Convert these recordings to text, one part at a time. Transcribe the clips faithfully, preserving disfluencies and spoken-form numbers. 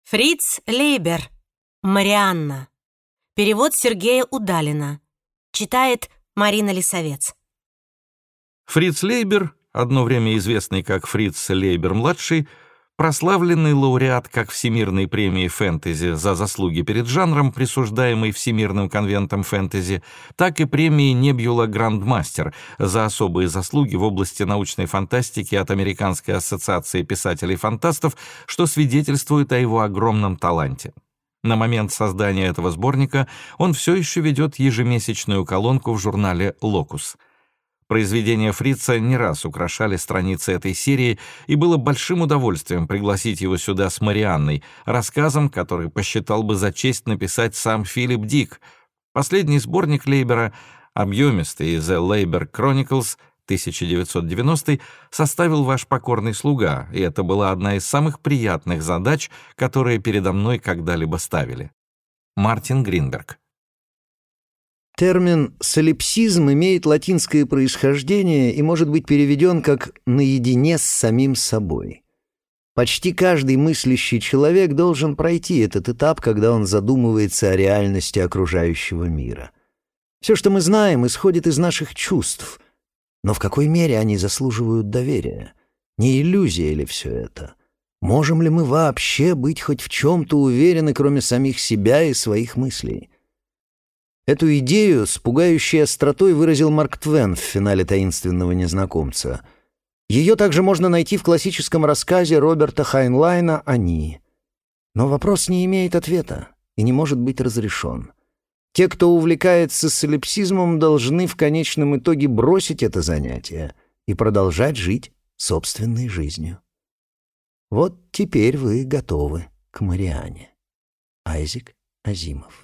Фриц Лейбер. Марианна. Перевод Сергея Удалина. Читает Марина Лисовец. Фриц Лейбер, одно время известный как Фриц Лейбер-младший, прославленный лауреат как Всемирной премии фэнтези за заслуги перед жанром, присуждаемой Всемирным конвентом фэнтези, так и премии Небьюла Грандмастер за особые заслуги в области научной фантастики от Американской ассоциации писателей-фантастов, что свидетельствует о его огромном таланте. На момент создания этого сборника он все еще ведет ежемесячную колонку в журнале «Локус». Произведения Фрица не раз украшали страницы этой серии, и было большим удовольствием пригласить его сюда с Марианной, рассказом, который посчитал бы за честь написать сам Филипп Дик. Последний сборник Лейбера, объемистый «The Leiber Chronicles» тысяча девятьсот девяностый, составил ваш покорный слуга, и это была одна из самых приятных задач, которые передо мной когда-либо ставили. Мартин Гринберг. Термин «солипсизм» имеет латинское происхождение и может быть переведен как «наедине с самим собой». Почти каждый мыслящий человек должен пройти этот этап, когда он задумывается о реальности окружающего мира. Все, что мы знаем, исходит из наших чувств. Но в какой мере они заслуживают доверия? Не иллюзия ли все это? Можем ли мы вообще быть хоть в чем-то уверены, кроме самих себя и своих мыслей? Эту идею с пугающей остротой выразил Марк Твен в финале «Таинственного незнакомца». Ее также можно найти в классическом рассказе Роберта Хайнлайна «Они». Но вопрос не имеет ответа и не может быть разрешен. Те, кто увлекается солипсизмом, должны в конечном итоге бросить это занятие и продолжать жить собственной жизнью. Вот теперь вы готовы к Марианне. Айзек Азимов.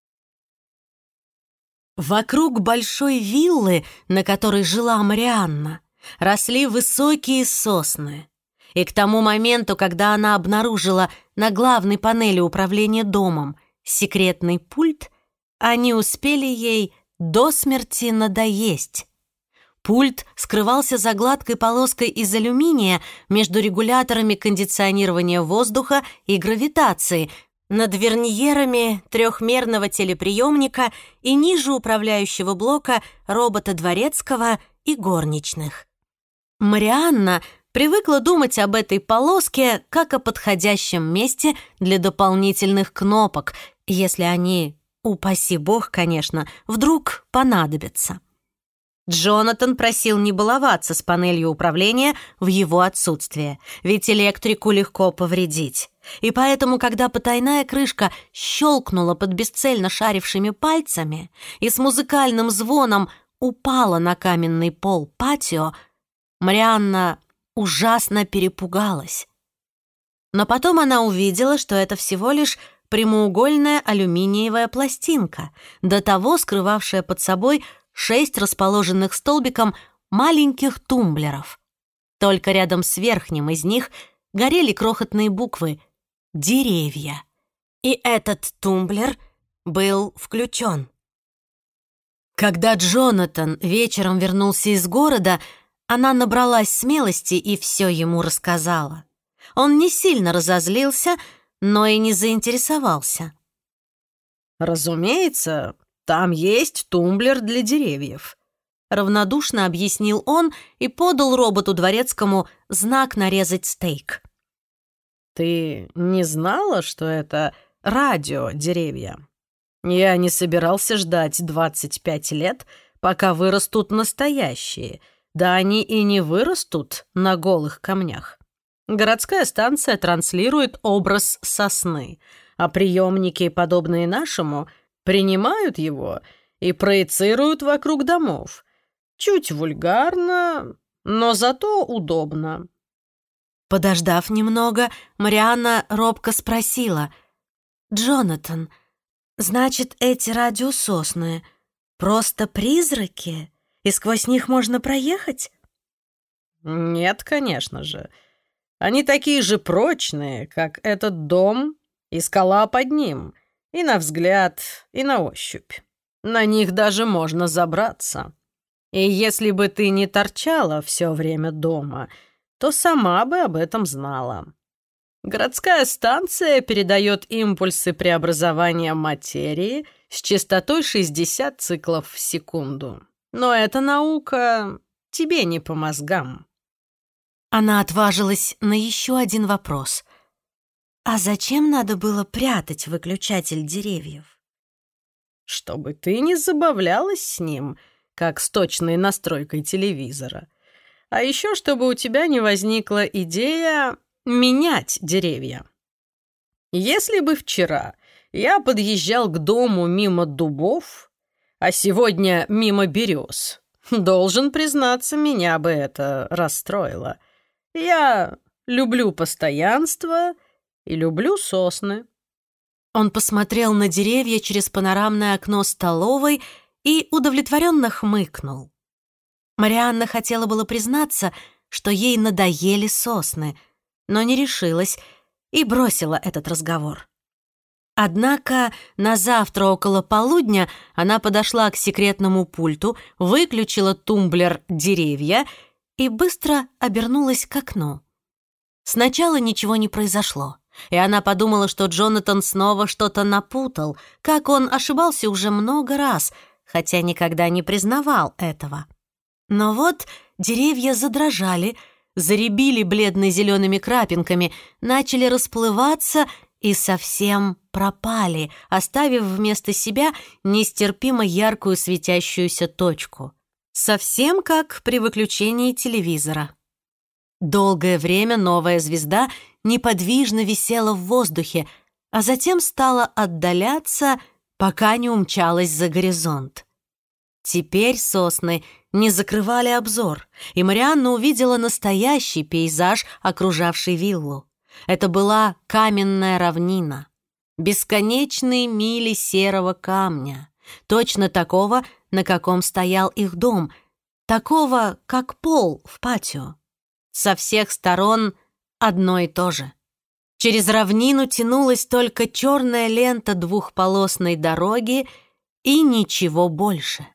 Вокруг большой виллы, на которой жила Марианна, росли высокие сосны. И к тому моменту, когда она обнаружила на главной панели управления домом секретный пульт, они успели ей до смерти надоесть. Пульт скрывался за гладкой полоской из алюминия между регуляторами кондиционирования воздуха и гравитации, над верниерами трехмерного телеприемника и ниже управляющего блока робота дворецкого и горничных. Марианна привыкла думать об этой полоске как о подходящем месте для дополнительных кнопок, если они, упаси бог, конечно, вдруг понадобятся. Джонатан просил не баловаться с панелью управления в его отсутствие, ведь электрику легко повредить. И поэтому, когда потайная крышка щелкнула под бесцельно шарившими пальцами и с музыкальным звоном упала на каменный пол патио, Марианна ужасно перепугалась. Но потом она увидела, что это всего лишь прямоугольная алюминиевая пластинка, до того скрывавшая под собой шесть расположенных столбиком маленьких тумблеров. Только рядом с верхним из них горели крохотные буквы «Деревья». И этот тумблер был включен. Когда Джонатан вечером вернулся из города, она набралась смелости и все ему рассказала. Он не сильно разозлился, но и не заинтересовался. «Разумеется, там есть тумблер для деревьев», — равнодушно объяснил он и подал роботу дворецкому знак нарезать стейк. «Ты не знала, что это радиодеревья? Я не собирался ждать двадцать пять лет, пока вырастут настоящие, да они и не вырастут на голых камнях. Городская станция транслирует образ сосны, а приемники, подобные нашему, принимают его и проецируют вокруг домов. Чуть вульгарно, но зато удобно». Подождав немного, Марианна робко спросила: «Джонатан, значит, эти радиососны просто призраки, и сквозь них можно проехать?» «Нет, конечно же. Они такие же прочные, как этот дом и скала под ним, и на взгляд, и на ощупь. На них даже можно забраться. И если бы ты не торчала все время дома, то сама бы об этом знала. Городская станция передает импульсы преобразования материи с частотой шестьдесят циклов в секунду. Но эта наука тебе не по мозгам». Она отважилась на еще один вопрос. «А зачем надо было прятать выключатель деревьев?» «Чтобы ты не забавлялась с ним, как с точной настройкой телевизора. А еще чтобы у тебя не возникла идея менять деревья. Если бы вчера я подъезжал к дому мимо дубов, а сегодня мимо берез, должен признаться, меня бы это расстроило. Я люблю постоянство и люблю сосны». Он посмотрел на деревья через панорамное окно столовой и удовлетворенно хмыкнул. Марианна хотела было признаться, что ей надоели сосны, но не решилась и бросила этот разговор. Однако на завтра около полудня она подошла к секретному пульту, выключила тумблер «Деревья» и быстро обернулась к окну. Сначала ничего не произошло, и она подумала, что Джонатан снова что-то напутал, как он ошибался уже много раз, хотя никогда не признавал этого. Но вот деревья задрожали, зарябили бледно-зелеными крапинками, начали расплываться и совсем пропали, оставив вместо себя нестерпимо яркую светящуюся точку. Совсем как при выключении телевизора. Долгое время новая звезда неподвижно висела в воздухе, а затем стала отдаляться, пока не умчалась за горизонт. Теперь сосны не закрывали обзор, и Марианна увидела настоящий пейзаж, окружавший виллу. Это была каменная равнина, бесконечные мили серого камня, точно такого, на каком стоял их дом, такого, как пол в патио. Со всех сторон одно и то же. Через равнину тянулась только черная лента двухполосной дороги и ничего больше.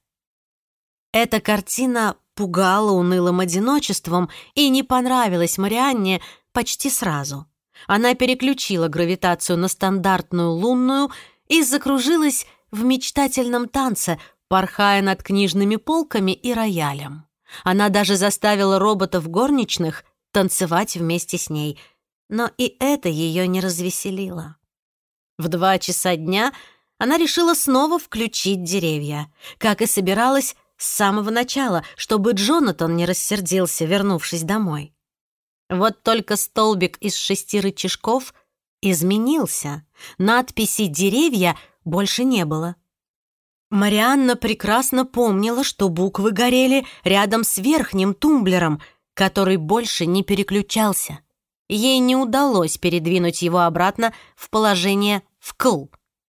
Эта картина пугала унылым одиночеством и не понравилась Марианне почти сразу. Она переключила гравитацию на стандартную лунную и закружилась в мечтательном танце, порхая над книжными полками и роялем. Она даже заставила роботов горничных танцевать вместе с ней, но и это ее не развеселило. В два часа дня она решила снова включить деревья, как и собиралась с самого начала, чтобы Джонатан не рассердился, вернувшись домой. Вот только столбик из шести рычажков изменился. Надписи «Деревья» больше не было. Марианна прекрасно помнила, что буквы горели рядом с верхним тумблером, который больше не переключался. Ей не удалось передвинуть его обратно в положение «вкл».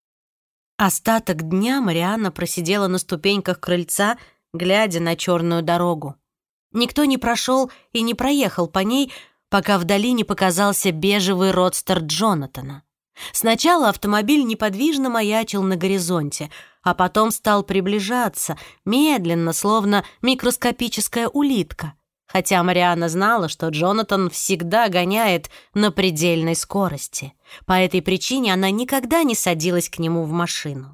Остаток дня Марианна просидела на ступеньках крыльца, глядя на черную дорогу. Никто не прошел и не проехал по ней, пока вдали не показался бежевый родстер Джонатана. Сначала автомобиль неподвижно маячил на горизонте, а потом стал приближаться, медленно, словно микроскопическая улитка, хотя Марианна знала, что Джонатан всегда гоняет на предельной скорости. По этой причине она никогда не садилась к нему в машину.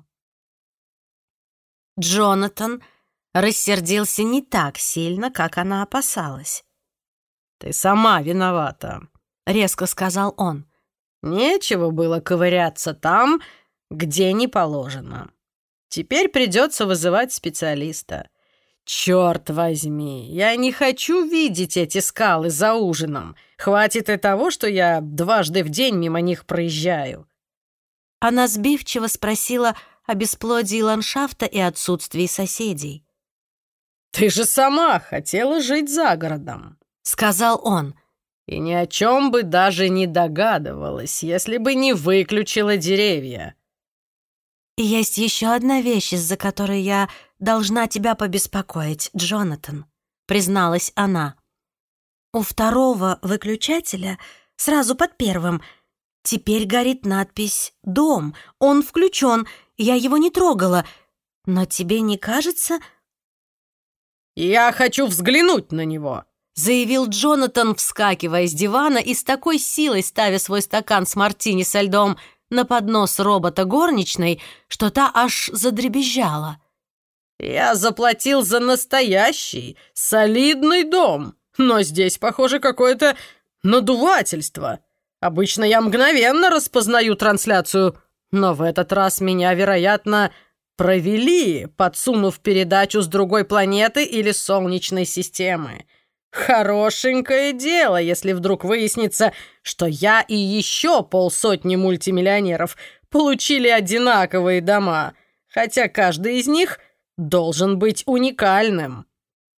Джонатан рассердился не так сильно, как она опасалась. «Ты сама виновата», — резко сказал он. «Нечего было ковыряться там, где не положено. Теперь придется вызывать специалиста. Черт возьми, я не хочу видеть эти скалы за ужином. Хватит и того, что я дважды в день мимо них проезжаю». Она сбивчиво спросила о бесплодии ландшафта и отсутствии соседей. «Ты же сама хотела жить за городом», — сказал он. «И ни о чем бы даже не догадывалась, если бы не выключила деревья». «И есть еще одна вещь, из-за которой я должна тебя побеспокоить, Джонатан», — призналась она. «У второго выключателя, сразу под первым, теперь горит надпись «Дом». Он включен, я его не трогала. Но тебе не кажется...» «Я хочу взглянуть на него», — заявил Джонатан, вскакивая с дивана и с такой силой ставя свой стакан с мартини со льдом на поднос робота горничной, что та аж задребезжала. «Я заплатил за настоящий, солидный дом, но здесь, похоже, какое-то надувательство. Обычно я мгновенно распознаю трансляцию, но в этот раз меня, вероятно, провели, подсунув передачу с другой планеты или Солнечной системы. Хорошенькое дело, если вдруг выяснится, что я и еще полсотни мультимиллионеров получили одинаковые дома, хотя каждый из них должен быть уникальным».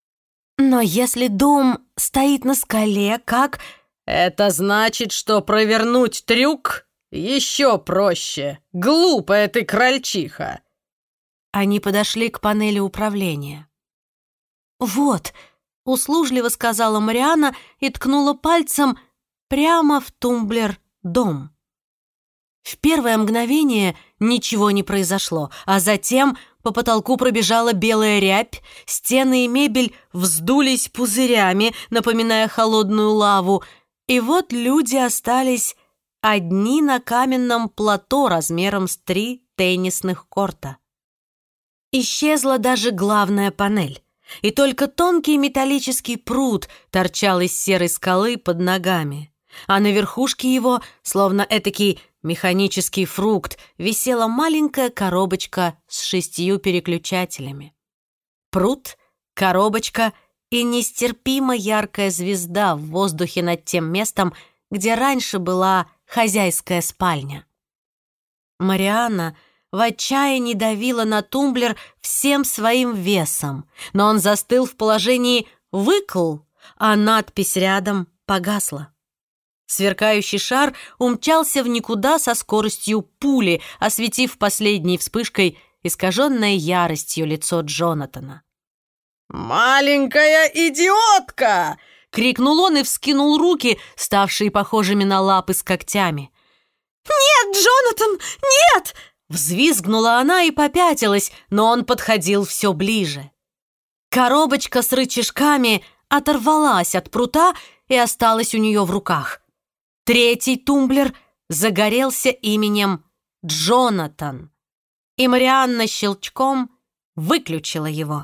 «Но если дом стоит на скале, как...» «Это значит, что провернуть трюк еще проще. Глупая ты крольчиха!» Они подошли к панели управления. «Вот», — услужливо сказала Марианна и ткнула пальцем прямо в тумблер «Дом». В первое мгновение ничего не произошло, а затем по потолку пробежала белая рябь, стены и мебель вздулись пузырями, напоминая холодную лаву, и вот люди остались одни на каменном плато размером с три теннисных корта. Исчезла даже главная панель, и только тонкий металлический прут торчал из серой скалы под ногами, а на верхушке его, словно этакий механический фрукт, висела маленькая коробочка с шестью переключателями. Прут, коробочка и нестерпимо яркая звезда в воздухе над тем местом, где раньше была хозяйская спальня. Марианна в отчаянии давила на тумблер всем своим весом, но он застыл в положении «выкл», а надпись рядом погасла. Сверкающий шар умчался в никуда со скоростью пули, осветив последней вспышкой искаженное яростью лицо Джонатана. «Маленькая идиотка!» — крикнул он и вскинул руки, ставшие похожими на лапы с когтями. «Нет, Джонатан, нет!» — взвизгнула она и попятилась, но он подходил все ближе. Коробочка с рычажками оторвалась от прута и осталась у нее в руках. Третий тумблер загорелся именем Джонатан, и Марианна щелчком выключила его.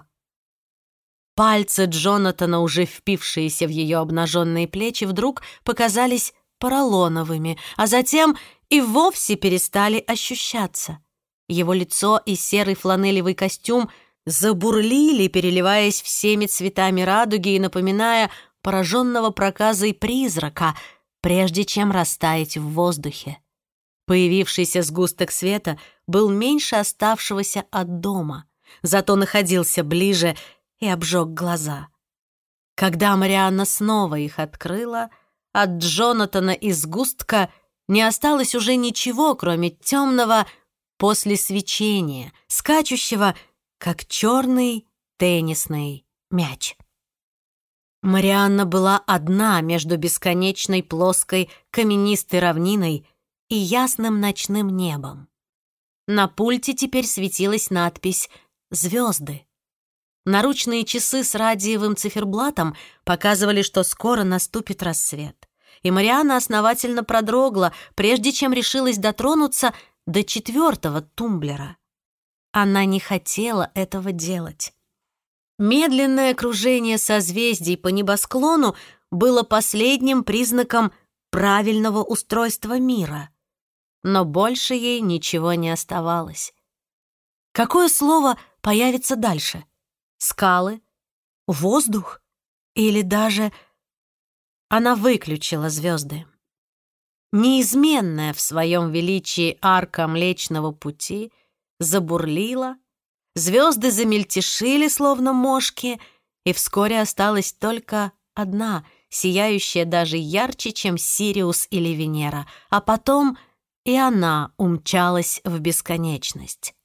Пальцы Джонатана, уже впившиеся в ее обнаженные плечи, вдруг показались поролоновыми, а затем и вовсе перестали ощущаться. Его лицо и серый фланелевый костюм забурлили, переливаясь всеми цветами радуги и напоминая пораженного проказой призрака, прежде чем растаять в воздухе. Появившийся сгусток света был меньше оставшегося от дома, зато находился ближе и обжег глаза. Когда Марианна снова их открыла, от Джонатана и сгустка не осталось уже ничего, кроме темного послесвечения, скачущего, как черный теннисный мяч. Марианна была одна между бесконечной плоской каменистой равниной и ясным ночным небом. На пульте теперь светилась надпись «Звезды». Наручные часы с радиевым циферблатом показывали, что скоро наступит рассвет, и Марианна основательно продрогла, прежде чем решилась дотронуться до четвертого тумблера. Она не хотела этого делать. Медленное кружение созвездий по небосклону было последним признаком правильного устройства мира, но больше ей ничего не оставалось. Какое слово появится дальше? Скалы? Воздух? Или даже... Она выключила звезды. Неизменная в своем величии арка Млечного Пути забурлила, звезды замельтешили, словно мошки, и вскоре осталась только одна, сияющая даже ярче, чем Сириус или Венера, а потом и она умчалась в бесконечность.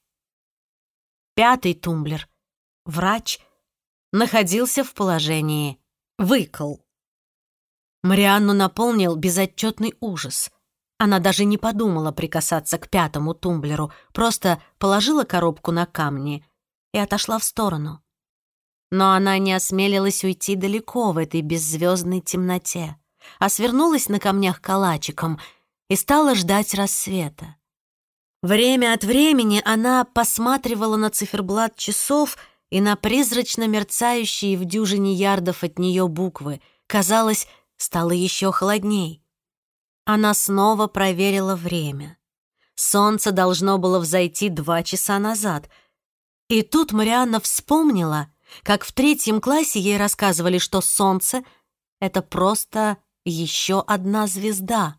Пятый тумблер, врач, находился в положении «выкл». Марианну наполнил безотчетный ужас. Она даже не подумала прикасаться к пятому тумблеру, просто положила коробку на камни и отошла в сторону. Но она не осмелилась уйти далеко в этой беззвездной темноте, а свернулась на камнях калачиком и стала ждать рассвета. Время от времени она посматривала на циферблат часов и на призрачно мерцающие в дюжине ярдов от нее буквы. Казалось, стало еще холодней. Она снова проверила время. Солнце должно было взойти два часа назад. И тут Марианна вспомнила, как в третьем классе ей рассказывали, что солнце — это просто еще одна звезда.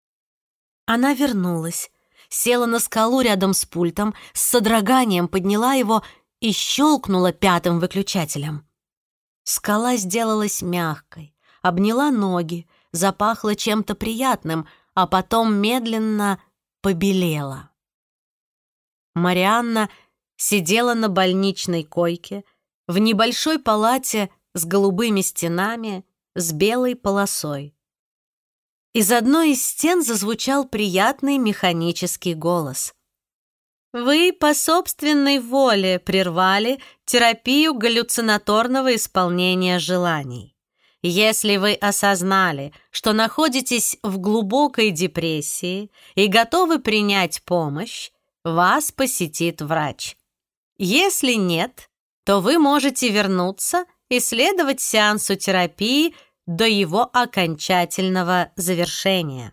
Она вернулась, села на скалу рядом с пультом, с содроганием подняла его и щелкнула пятым выключателем. Скала сделалась мягкой, обняла ноги, запахла чем-то приятным, а потом медленно побелела. Марианна сидела на больничной койке в небольшой палате с голубыми стенами, с белой полосой. Из одной из стен зазвучал приятный механический голос. «Вы по собственной воле прервали терапию галлюцинаторного исполнения желаний. Если вы осознали, что находитесь в глубокой депрессии и готовы принять помощь, вас посетит врач. Если нет, то вы можете вернуться и следовать сеансу терапии до его окончательного завершения».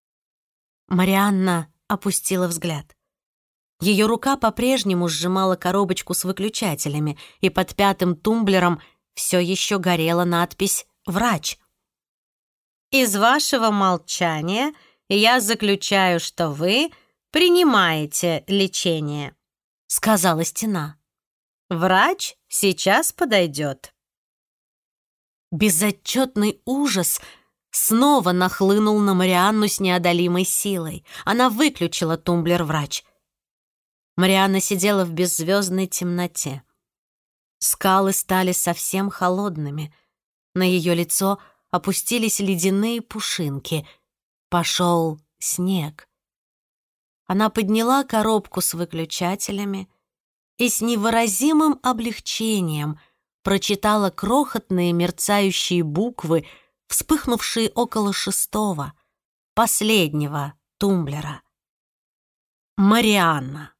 Марианна опустила взгляд. Ее рука по-прежнему сжимала коробочку с выключателями, и под пятым тумблером все еще горела надпись «Врач». «Из вашего молчания я заключаю, что вы принимаете лечение», — сказала стена. «Врач сейчас подойдет». Безотчетный ужас снова нахлынул на Марианну с неодолимой силой. Она выключила тумблер «Врач». Марианна сидела в беззвездной темноте. Скалы стали совсем холодными. На ее лицо опустились ледяные пушинки. Пошел снег. Она подняла коробку с выключателями и с невыразимым облегчением прочитала крохотные мерцающие буквы, вспыхнувшие около шестого, последнего тумблера. Марианна.